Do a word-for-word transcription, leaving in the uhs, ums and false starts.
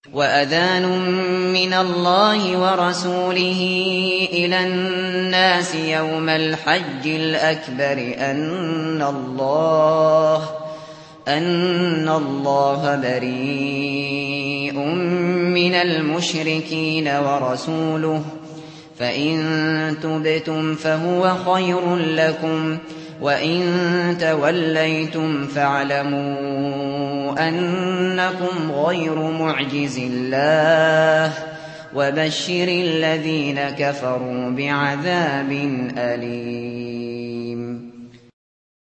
وَأَذَانٌ مِّنَ اللَّهِ وَرَسُولِهِ إِلَى النَّاسِ يَوْمَ الْحَجِّ الْأَكْبَرِ أَنَّ اللَّهَ بَرِيءٌ مِّنَ الْمُشْرِكِينَ وَرَسُولُهُ ۚ فَإِن تُبْتُمْ فَهُوَ خَيْرٌ لَّكُمْ ۖ وَإِن تَوَلَّيْتُمْ فَاعْلَمُوا أَنَّكُمْ غَيْرُ مُعْجِزِي اللَّهِ ۗ وَبَشِّرِ الَّذِينَ كَفَرُوا بِعَذَابٍ أَلِيمٍ